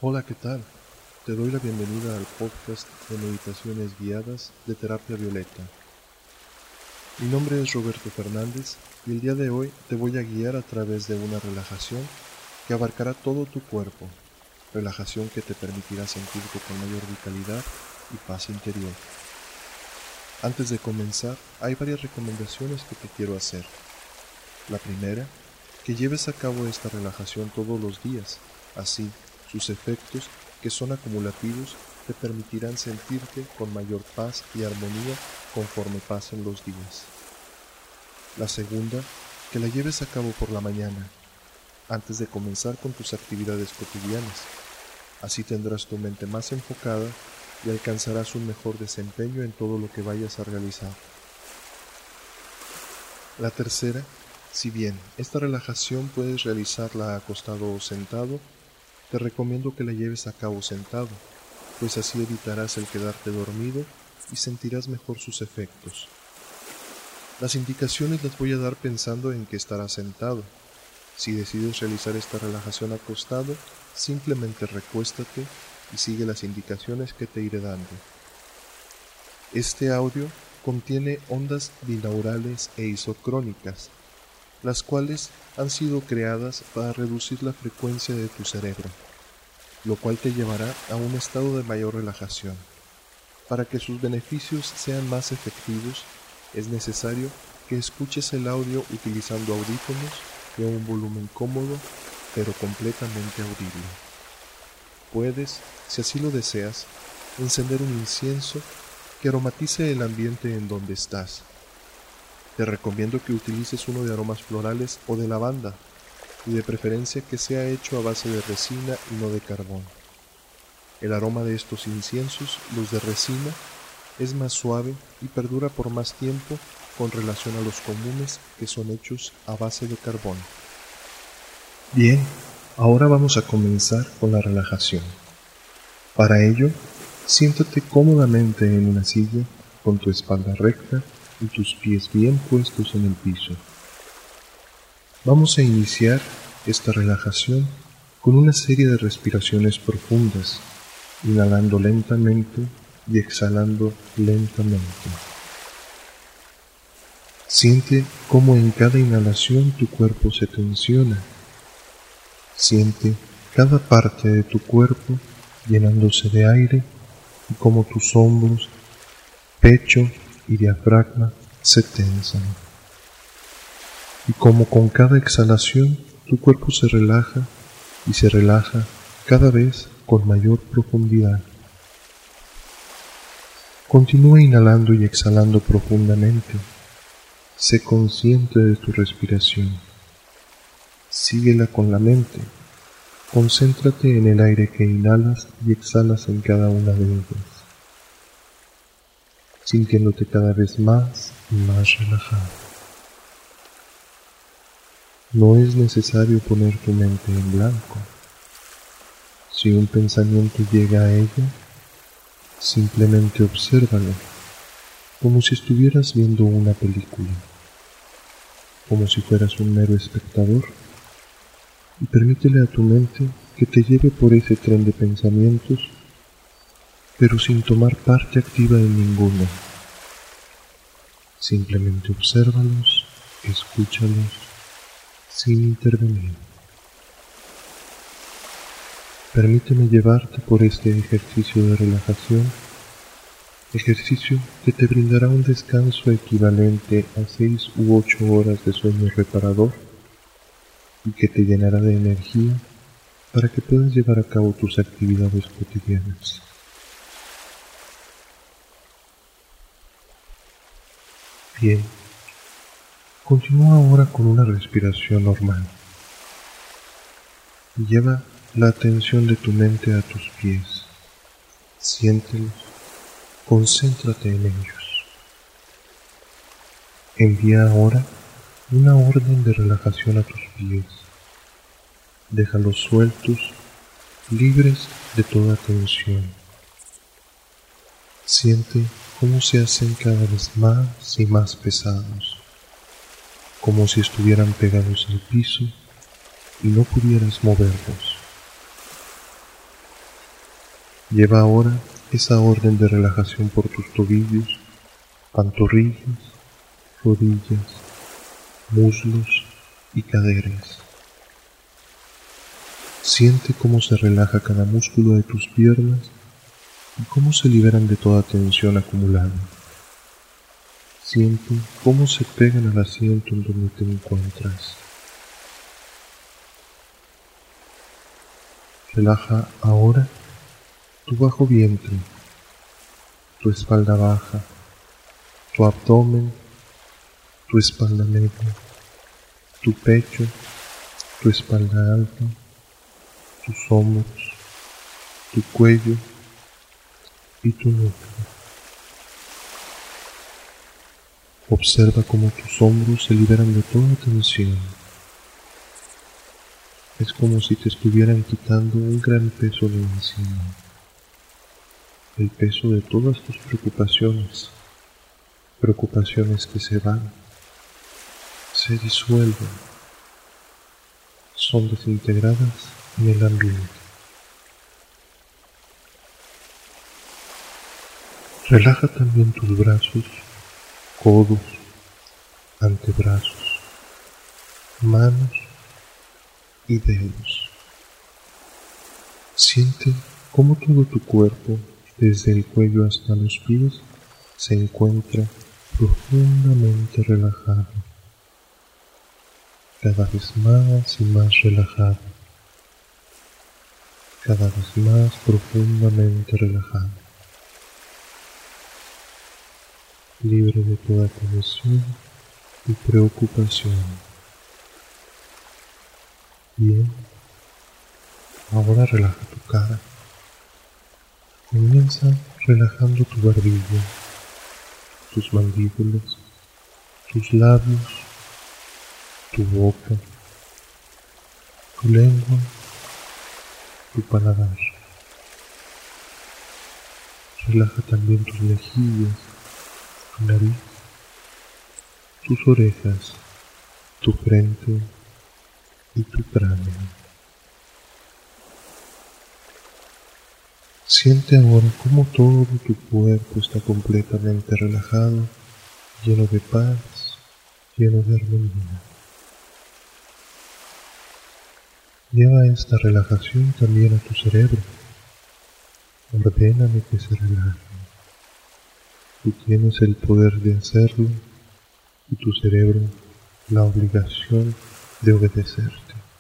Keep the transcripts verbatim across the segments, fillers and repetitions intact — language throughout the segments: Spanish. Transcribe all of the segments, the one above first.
Hola, ¿qué tal? Te doy la bienvenida al podcast de meditaciones guiadas de Terapia Violeta. Mi nombre es Roberto Fernández y el día de hoy te voy a guiar a través de una relajación que abarcará todo tu cuerpo, relajación que te permitirá sentirte con mayor vitalidad y paz interior. Antes de comenzar, hay varias recomendaciones que te quiero hacer. La primera, que lleves a cabo esta relajación todos los días, así sus efectos, que son acumulativos, te permitirán sentirte con mayor paz y armonía conforme pasen los días. La segunda, que la lleves a cabo por la mañana, antes de comenzar con tus actividades cotidianas. Así tendrás tu mente más enfocada y alcanzarás un mejor desempeño en todo lo que vayas a realizar. La tercera, si bien esta relajación puedes realizarla acostado o sentado, te recomiendo que la lleves a cabo sentado, pues así evitarás el quedarte dormido y sentirás mejor sus efectos. Las indicaciones las voy a dar pensando en que estarás sentado. Si decides realizar esta relajación acostado, simplemente recuéstate y sigue las indicaciones que te iré dando. Este audio contiene ondas binaurales e isocrónicas, las cuales han sido creadas para reducir la frecuencia de tu cerebro, lo cual te llevará a un estado de mayor relajación. Para que sus beneficios sean más efectivos, es necesario que escuches el audio utilizando audífonos de un volumen cómodo, pero completamente audible. Puedes, si así lo deseas, encender un incienso que aromatice el ambiente en donde estás. Te recomiendo que utilices uno de aromas florales o de lavanda, y de preferencia que sea hecho a base de resina y no de carbón. El aroma de estos inciensos, los de resina, es más suave y perdura por más tiempo con relación a los comunes que son hechos a base de carbón. Bien, ahora vamos a comenzar con la relajación. Para ello, siéntate cómodamente en una silla con tu espalda recta y tus pies bien puestos en el piso. Vamos a iniciar esta relajación con una serie de respiraciones profundas, inhalando lentamente y exhalando lentamente. Siente cómo en cada inhalación tu cuerpo se tensiona. Siente cada parte de tu cuerpo llenándose de aire y cómo tus hombros, pecho y diafragma se tensan. Y como con cada exhalación tu cuerpo se relaja y se relaja cada vez con mayor profundidad. Continúa inhalando y exhalando profundamente. Sé consciente de tu respiración. Síguela con la mente. Concéntrate en el aire que inhalas y exhalas en cada una de ellas, sintiéndote cada vez más y más relajado. No es necesario poner tu mente en blanco. Si un pensamiento llega a ella, simplemente obsérvalo, como si estuvieras viendo una película, como si fueras un mero espectador, y permítele a tu mente que te lleve por ese tren de pensamientos, pero sin tomar parte activa en ninguno. Simplemente obsérvalos, escúchalos, sin intervenir. Permíteme llevarte por este ejercicio de relajación, ejercicio que te brindará un descanso equivalente a seis u ocho horas de sueño reparador y que te llenará de energía para que puedas llevar a cabo tus actividades cotidianas. Bien, continúa ahora con una respiración normal. Lleva la atención de tu mente a tus pies. Siéntelos, concéntrate en ellos. Envía ahora una orden de relajación a tus pies. Déjalos sueltos, libres de toda tensión. Siente cómo se hacen cada vez más y más pesados, como si estuvieran pegados al piso y no pudieras moverlos. Lleva ahora esa orden de relajación por tus tobillos, pantorrillas, rodillas, muslos y caderas. Siente cómo se relaja cada músculo de tus piernas y cómo se liberan de toda tensión acumulada. Siente cómo se pegan al asiento en donde te encuentras. Relaja ahora tu bajo vientre, tu espalda baja, tu abdomen, tu espalda media, tu pecho, tu espalda alta, tus hombros, tu cuello y tu nuca. Observa cómo tus hombros se liberan de toda tensión. Es como si te estuvieran quitando un gran peso de encima. El peso de todas tus preocupaciones. Preocupaciones que se van, se disuelven, son desintegradas en el ambiente. Relaja también tus brazos, codos, antebrazos, manos y dedos. Siente cómo todo tu cuerpo, desde el cuello hasta los pies, se encuentra profundamente relajado, cada vez más y más relajado, cada vez más profundamente relajado, libre de toda tensión y preocupación. Bien, ahora relaja tu cara. Comienza relajando tu barbilla, tus mandíbulas, tus labios, tu boca, tu lengua, tu paladar. Relaja también tus mejillas, tu nariz, tus orejas, tu frente y tu cráneo. Siente ahora cómo todo tu cuerpo está completamente relajado, lleno de paz, lleno de armonía. Lleva esta relajación también a tu cerebro. Ordénale que se relaje. Tú tienes el poder de hacerlo y tu cerebro la obligación de obedecerte.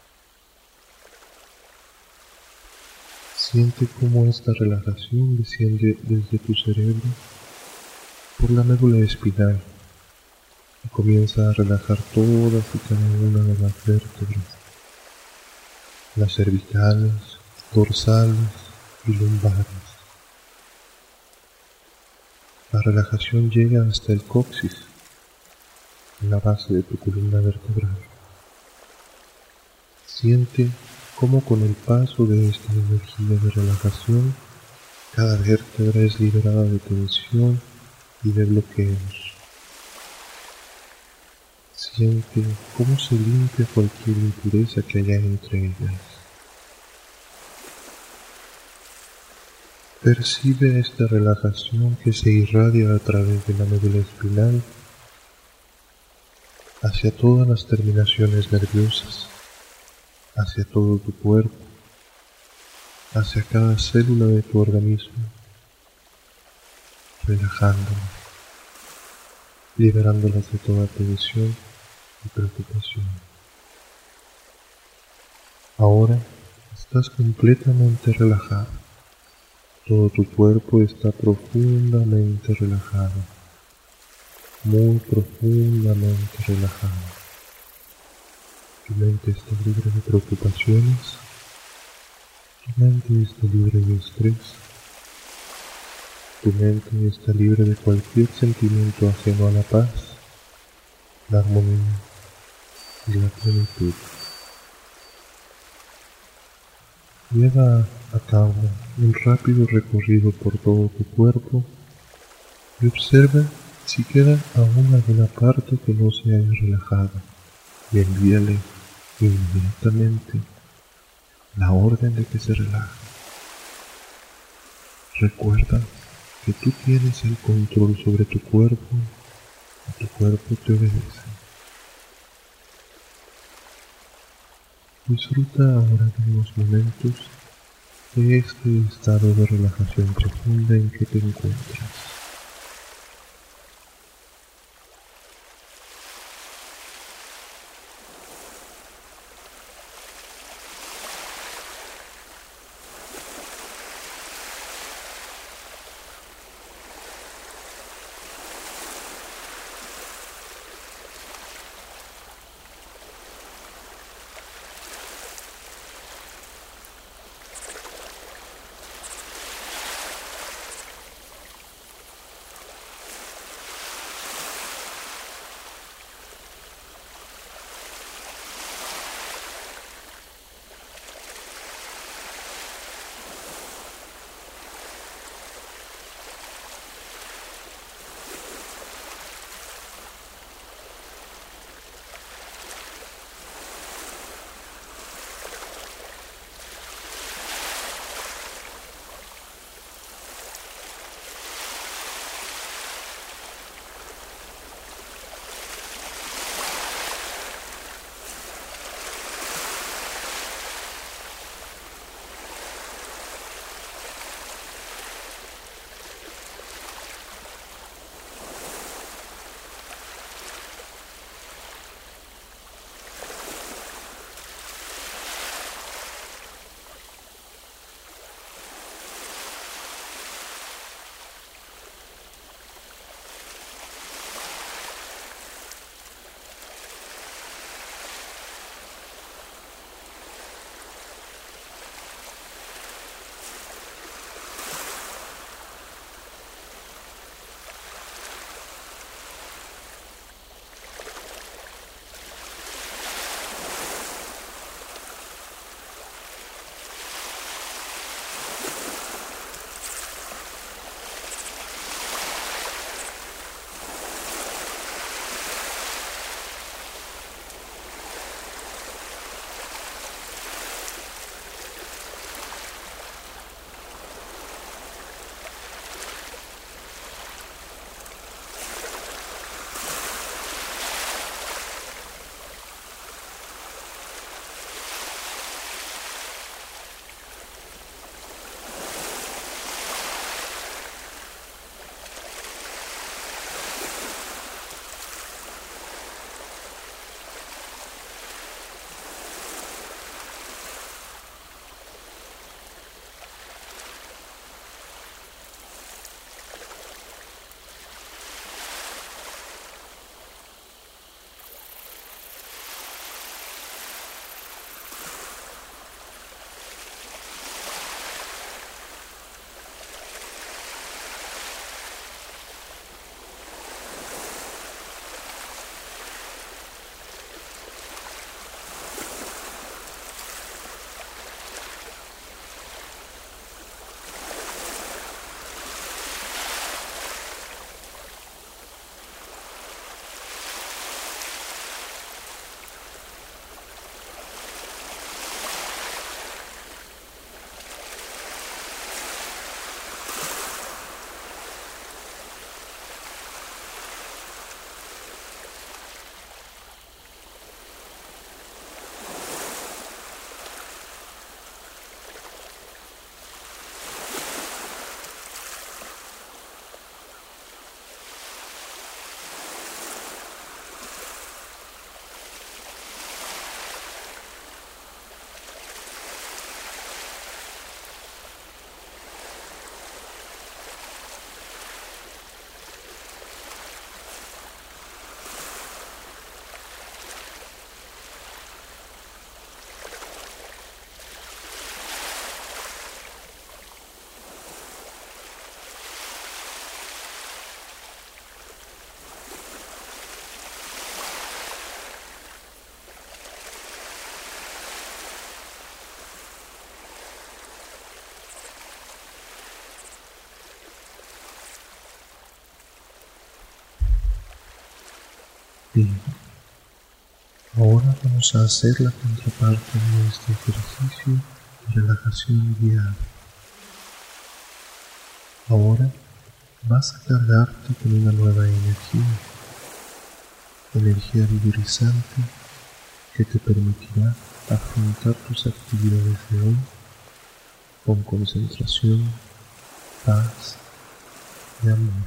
Siente cómo esta relajación desciende desde tu cerebro por la médula espinal y comienza a relajar todas y cada una de las vértebras, las cervicales, dorsales y lumbares. La relajación llega hasta el coxis, en la base de tu columna vertebral. Siente cómo con el paso de esta energía de relajación, cada vértebra es liberada de tensión y de bloqueos. Siente cómo se limpia cualquier impureza que haya entre ellas. Percibe esta relajación que se irradia a través de la médula espinal hacia todas las terminaciones nerviosas, hacia todo tu cuerpo, hacia cada célula de tu organismo, relajándolas, liberándolas de toda tensión y preocupación. Ahora estás completamente relajado. Todo tu cuerpo está profundamente relajado, muy profundamente relajado. Tu mente está libre de preocupaciones, tu mente está libre de estrés, tu mente está libre de cualquier sentimiento ajeno a la paz, la armonía y la plenitud. Lleva a cabo un rápido recorrido por todo tu cuerpo y observa si queda aún alguna parte que no se haya relajado y envíale inmediatamente la orden de que se relaje. Recuerda que tú tienes el control sobre tu cuerpo y tu cuerpo te obedece. Disfruta ahora de unos momentos de este estado de relajación profunda en que te encuentras. Bien, ahora vamos a hacer la contraparte de este ejercicio de relajación guiada. Ahora vas a cargarte con una nueva energía, energía vigorizante que te permitirá afrontar tus actividades de hoy con concentración, paz y amor.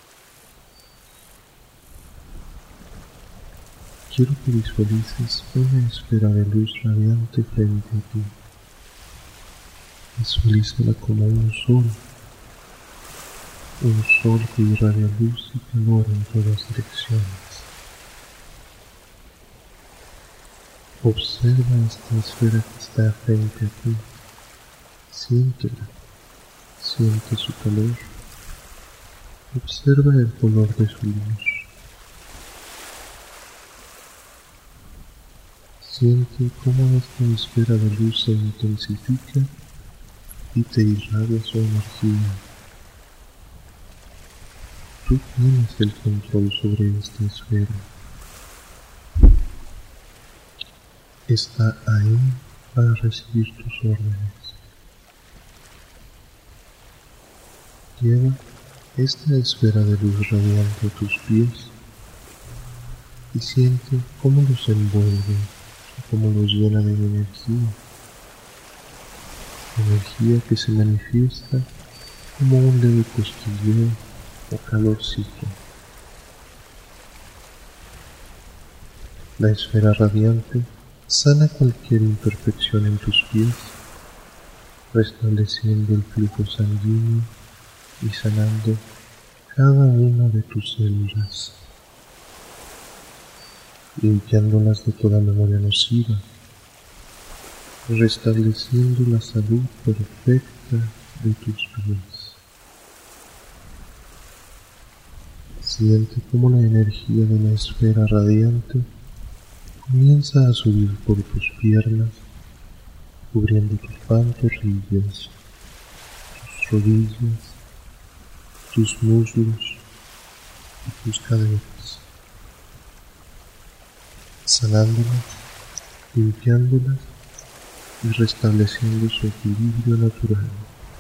Quiero que visualices una esfera de luz radiante frente a ti. Visualízala como un sol, un sol que irradia luz y calor en todas direcciones. Observa esta esfera que está frente a ti. Siéntela, siente su calor. Observa el color de su luz. Siente cómo esta esfera de luz se intensifica y te irradia su energía. Tú tienes el control sobre esta esfera. Está ahí para recibir tus órdenes. Lleva esta esfera de luz radiante a tus pies y siente cómo los envuelve, cómo los llena de energía. Energía que se manifiesta como un leve cosquilleo o calorcito. La esfera radiante sana cualquier imperfección en tus pies, restableciendo el flujo sanguíneo y sanando cada una de tus células, limpiándolas de toda memoria nociva, restableciendo la salud perfecta de tus pies. Siente cómo la energía de la esfera radiante comienza a subir por tus piernas, cubriendo tus pantorrillas, tus rodillas, tus muslos y tus caderas, sanándolas, limpiándolas y restableciendo su equilibrio natural.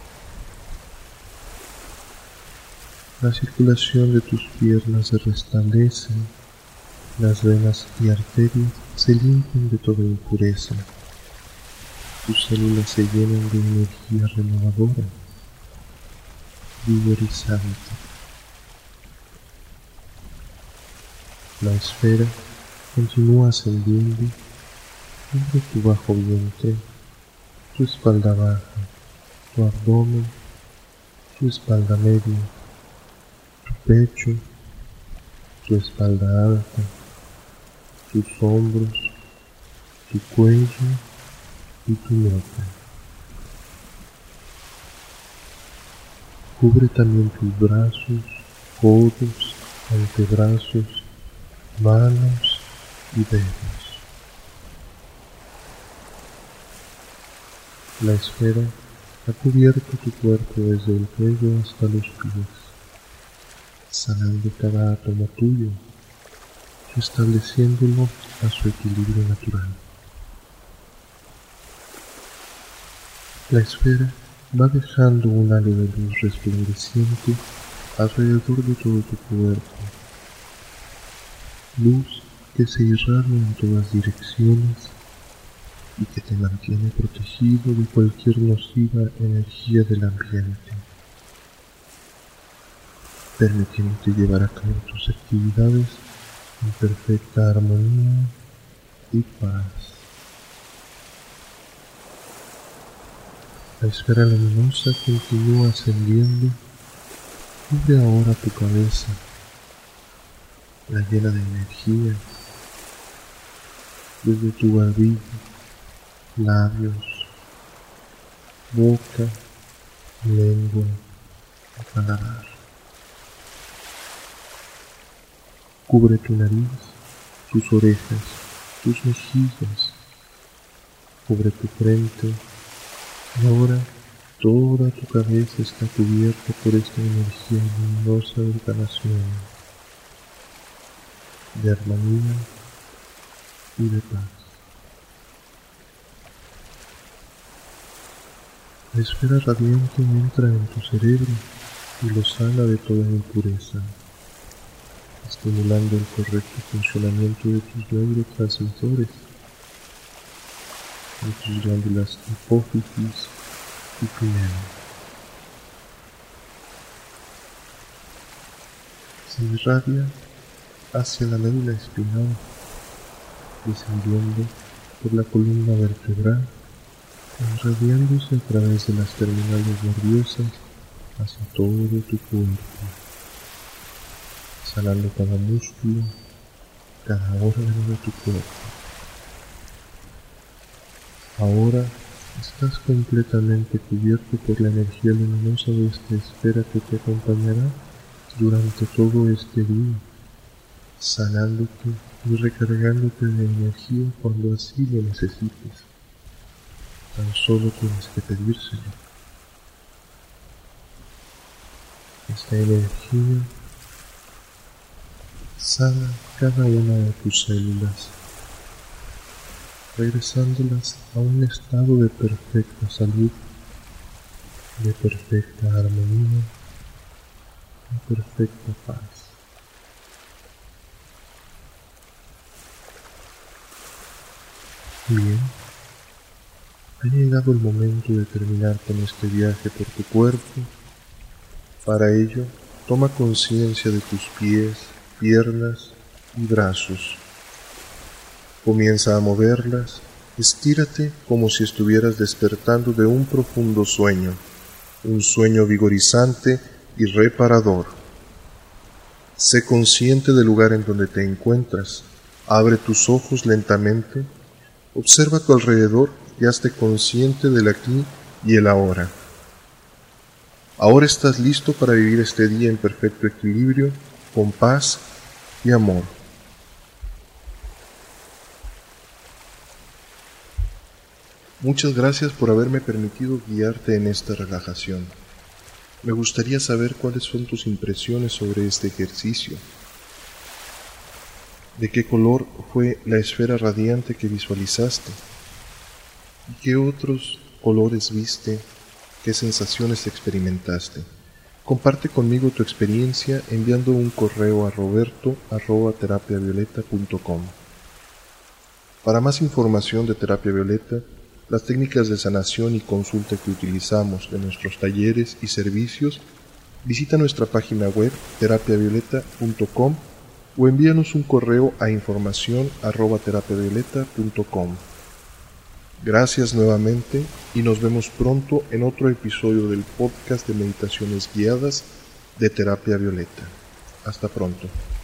La circulación de tus piernas se restablece, las venas y arterias se limpian de toda impureza, tus células se llenan de energía renovadora, vigorizante. La esfera continúa ascendiendo sobre tu bajo vientre, tu espalda baja, tu abdomen, tu espalda media, tu pecho, tu espalda alta, tus hombros, tu cuello y tu nuca. Cubre también tus brazos, codos, antebrazos, manos y dedos. La esfera ha cubierto tu cuerpo desde el cuello hasta los pies, sanando cada átomo tuyo, restableciéndolo a su equilibrio natural. La esfera va dejando un halo de luz resplandeciente alrededor de todo tu cuerpo, luz que se irradia en todas direcciones y que te mantiene protegido de cualquier nociva energía del ambiente, permitiéndote llevar a cabo tus actividades en perfecta armonía y paz. La esfera luminosa continúa ascendiendo, cubre ahora tu cabeza, la llena de energía, desde tu barbilla, labios, boca, lengua y paladar. Cubre tu nariz, tus orejas, tus mejillas, cubre tu frente, y ahora toda tu cabeza está cubierta por esta energía luminosa de sanación, de armonía y de paz. La esfera radiante entra en tu cerebro y lo sana de toda impureza, estimulando el correcto funcionamiento de tus neurotransmisores, de tus glándulas hipófisis y pineal. Se irradia hacia la médula espinal, descendiendo por la columna vertebral, irradiándose a través de las terminales nerviosas hacia todo tu cuerpo, sanando cada músculo, cada órgano de tu cuerpo. Ahora estás completamente cubierto por la energía luminosa de esta esfera que te acompañará durante todo este día, sanándote y recargándote de energía cuando así lo necesites. Tan solo tienes que pedírselo. Esta energía sana cada una de tus células, regresándolas a un estado de perfecta salud, de perfecta armonía, de perfecta paz. Bien, ha llegado el momento de terminar con este viaje por tu cuerpo. Para ello, toma conciencia de tus pies, piernas y brazos. Comienza a moverlas, estírate como si estuvieras despertando de un profundo sueño, un sueño vigorizante y reparador. Sé consciente del lugar en donde te encuentras, abre tus ojos lentamente, observa a tu alrededor y hazte consciente del aquí y el ahora. Ahora estás listo para vivir este día en perfecto equilibrio, con paz y amor. Muchas gracias por haberme permitido guiarte en esta relajación. Me gustaría saber cuáles son tus impresiones sobre este ejercicio. ¿De qué color fue la esfera radiante que visualizaste? ¿Y qué otros colores viste? ¿Qué sensaciones experimentaste? Comparte conmigo tu experiencia enviando un correo a roberto arroba terapia violeta punto com. Para más información de Terapia Violeta, las técnicas de sanación y consulta que utilizamos en nuestros talleres y servicios, visita nuestra página web terapia violeta punto com o envíanos un correo a información arroba terapia violeta punto com. Gracias nuevamente y nos vemos pronto en otro episodio del podcast de meditaciones guiadas de Terapia Violeta. Hasta pronto.